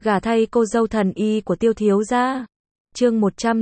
Gả thay cô dâu thần y của Tiêu thiếu gia. Chương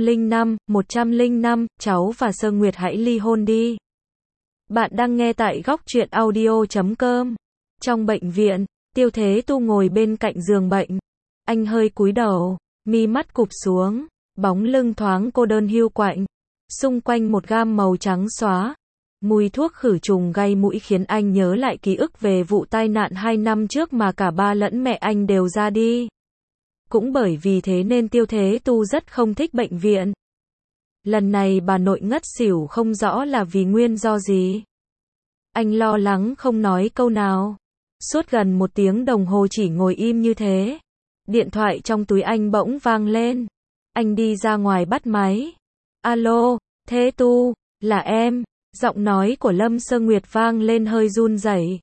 105, cháu và Sơ Nguyệt hãy ly hôn đi. Bạn đang nghe tại góc truyện audio.com. Trong bệnh viện, Tiêu Thế Tu ngồi bên cạnh giường bệnh. Anh hơi cúi đầu, mi mắt cụp xuống, bóng lưng thoáng cô đơn hiu quạnh. Xung quanh một gam màu trắng xóa. Mùi thuốc khử trùng gây mũi khiến anh nhớ lại ký ức về vụ tai nạn 2 năm trước mà cả ba lẫn mẹ anh đều ra đi. Cũng bởi vì thế nên Tiêu Thế Tu rất không thích bệnh viện. Lần này bà nội ngất xỉu không rõ là vì nguyên do gì. Anh lo lắng không nói câu nào. Suốt gần 1 tiếng đồng hồ chỉ ngồi im như thế. Điện thoại trong túi anh bỗng vang lên. Anh đi ra ngoài bắt máy. Alo, Thế Tu, là em. Giọng nói của Lâm Sơ Nguyệt vang lên hơi run rẩy.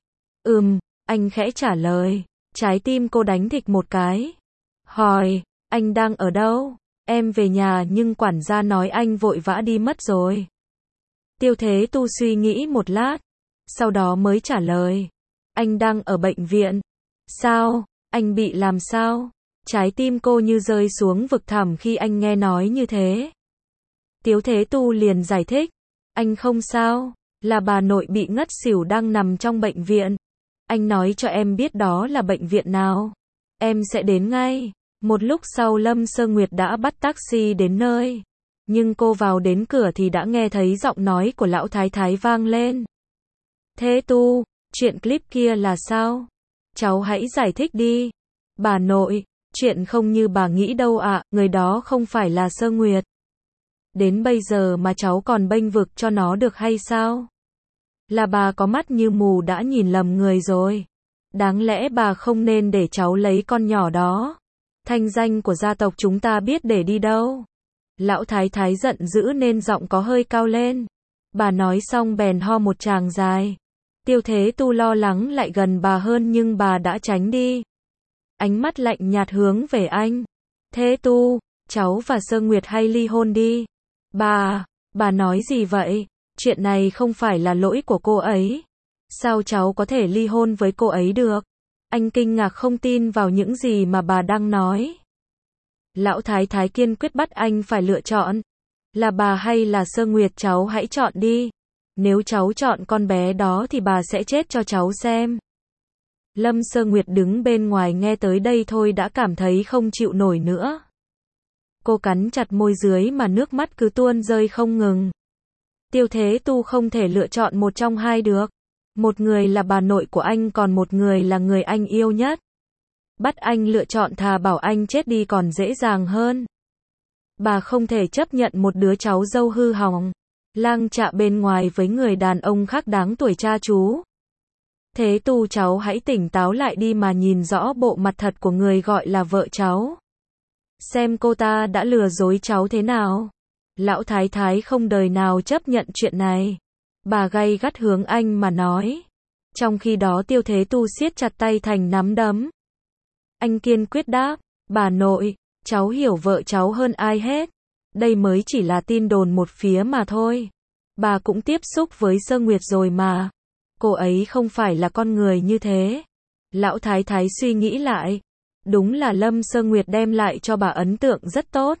Anh khẽ trả lời. Trái tim cô đánh thịch một cái. Hỏi, anh đang ở đâu? Em về nhà nhưng quản gia nói anh vội vã đi mất rồi. Tiêu Thế Tu suy nghĩ một lát. Sau đó mới trả lời. Anh đang ở bệnh viện. Sao? Anh bị làm sao? Trái tim cô như rơi xuống vực thẳm khi anh nghe nói như thế. Tiêu Thế Tu liền giải thích. Anh không sao, là bà nội bị ngất xỉu đang nằm trong bệnh viện. Anh nói cho em biết đó là bệnh viện nào. Em sẽ đến ngay. Một lúc sau Lâm Sơ Nguyệt đã bắt taxi đến nơi. Nhưng cô vào đến cửa thì đã nghe thấy giọng nói của lão thái thái vang lên. Thế Tu, chuyện clip kia là sao? Cháu hãy giải thích đi. Bà nội, chuyện không như bà nghĩ đâu ạ, người đó không phải là Sơ Nguyệt. Đến bây giờ mà cháu còn bênh vực cho nó được hay sao? Là bà có mắt như mù đã nhìn lầm người rồi. Đáng lẽ bà không nên để cháu lấy con nhỏ đó. Thanh danh của gia tộc chúng ta biết để đi đâu. Lão thái thái giận dữ nên giọng có hơi cao lên. Bà nói xong bèn ho một tràng dài. Tiêu Thế Tu lo lắng lại gần bà hơn nhưng bà đã tránh đi. Ánh mắt lạnh nhạt hướng về anh. Thế Tu, cháu và Sơ Nguyệt hay ly hôn đi. Bà nói gì vậy? Chuyện này không phải là lỗi của cô ấy. Sao cháu có thể ly hôn với cô ấy được? Anh kinh ngạc không tin vào những gì mà bà đang nói. Lão thái thái kiên quyết bắt anh phải lựa chọn. Là bà hay là Sơ Nguyệt, cháu hãy chọn đi. Nếu cháu chọn con bé đó thì bà sẽ chết cho cháu xem. Lâm Sơ Nguyệt đứng bên ngoài nghe tới đây thôi đã cảm thấy không chịu nổi nữa. Cô cắn chặt môi dưới mà nước mắt cứ tuôn rơi không ngừng. Tiêu Thế Tu không thể lựa chọn một trong hai được. Một người là bà nội của anh còn một người là người anh yêu nhất. Bắt anh lựa chọn thà bảo anh chết đi còn dễ dàng hơn. Bà không thể chấp nhận một đứa cháu dâu hư hỏng, lang chạ bên ngoài với người đàn ông khác đáng tuổi cha chú. Thế Tu, cháu hãy tỉnh táo lại đi mà nhìn rõ bộ mặt thật của người gọi là vợ cháu. Xem cô ta đã lừa dối cháu thế nào. Lão thái thái không đời nào chấp nhận chuyện này. Bà gay gắt hướng anh mà nói. Trong khi đó Tiêu Thế Tu siết chặt tay thành nắm đấm. Anh kiên quyết đáp. Bà nội, cháu hiểu vợ cháu hơn ai hết. Đây mới chỉ là tin đồn một phía mà thôi. Bà cũng tiếp xúc với Sơ Nguyệt rồi mà. Cô ấy không phải là con người như thế. Lão thái thái suy nghĩ lại. Đúng là Lâm Sơ Nguyệt đem lại cho bà ấn tượng rất tốt.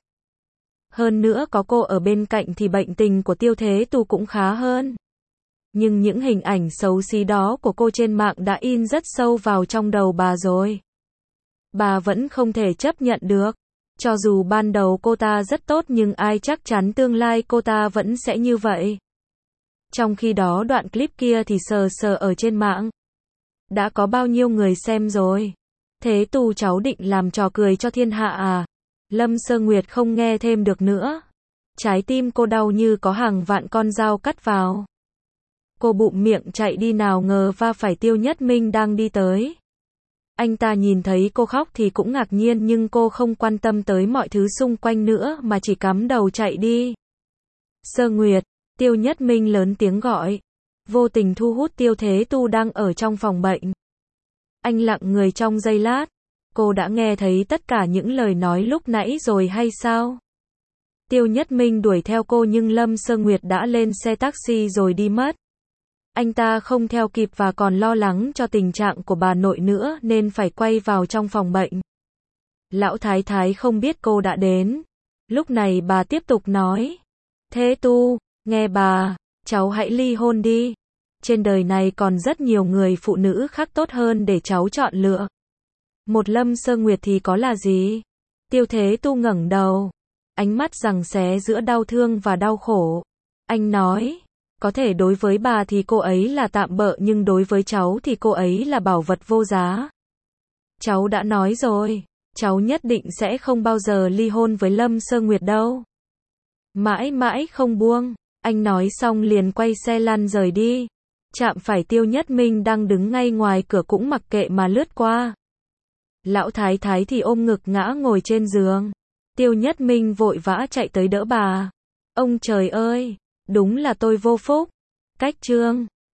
Hơn nữa có cô ở bên cạnh thì bệnh tình của Tiêu Thế Tu cũng khá hơn. Nhưng những hình ảnh xấu xí đó của cô trên mạng đã in rất sâu vào trong đầu bà rồi. Bà vẫn không thể chấp nhận được. Cho dù ban đầu cô ta rất tốt nhưng ai chắc chắn tương lai cô ta vẫn sẽ như vậy. Trong khi đó đoạn clip kia thì sờ ở trên mạng. Đã có bao nhiêu người xem rồi? Thế Tu, cháu định làm trò cười cho thiên hạ à? Lâm Sơ Nguyệt không nghe thêm được nữa. Trái tim cô đau như có hàng vạn con dao cắt vào. Cô bụm miệng chạy đi, nào ngờ va phải Tiêu Nhất Minh đang đi tới. Anh ta nhìn thấy cô khóc thì cũng ngạc nhiên nhưng cô không quan tâm tới mọi thứ xung quanh nữa mà chỉ cắm đầu chạy đi. Sơ Nguyệt, Tiêu Nhất Minh lớn tiếng gọi. Vô tình thu hút Tiêu Thế Tu đang ở trong phòng bệnh. Anh lặng người trong giây lát. Cô đã nghe thấy tất cả những lời nói lúc nãy rồi hay sao? Tiêu Nhất Minh đuổi theo cô nhưng Lâm Sơ Nguyệt đã lên xe taxi rồi đi mất. Anh ta không theo kịp và còn lo lắng cho tình trạng của bà nội nữa nên phải quay vào trong phòng bệnh. Lão thái thái không biết cô đã đến. Lúc này bà tiếp tục nói. Thế Tu, nghe bà, cháu hãy ly hôn đi. Trên đời này còn rất nhiều người phụ nữ khác tốt hơn để cháu chọn lựa. Một Lâm Sơ Nguyệt thì có là gì? Tiêu Thế Tu ngẩng đầu, ánh mắt giằng xé giữa đau thương và đau khổ. Anh nói, có thể đối với bà thì cô ấy là tạm bợ nhưng đối với cháu thì cô ấy là bảo vật vô giá. Cháu đã nói rồi, cháu nhất định sẽ không bao giờ ly hôn với Lâm Sơ Nguyệt đâu. Mãi mãi không buông, anh nói xong liền quay xe lăn rời đi. Chạm phải Tiêu Nhất Minh đang đứng ngay ngoài cửa cũng mặc kệ mà lướt qua. Lão thái thái thì ôm ngực ngã ngồi trên giường. Tiêu Nhất Minh vội vã chạy tới đỡ bà. Ông trời ơi, đúng là tôi vô phúc. Cách chương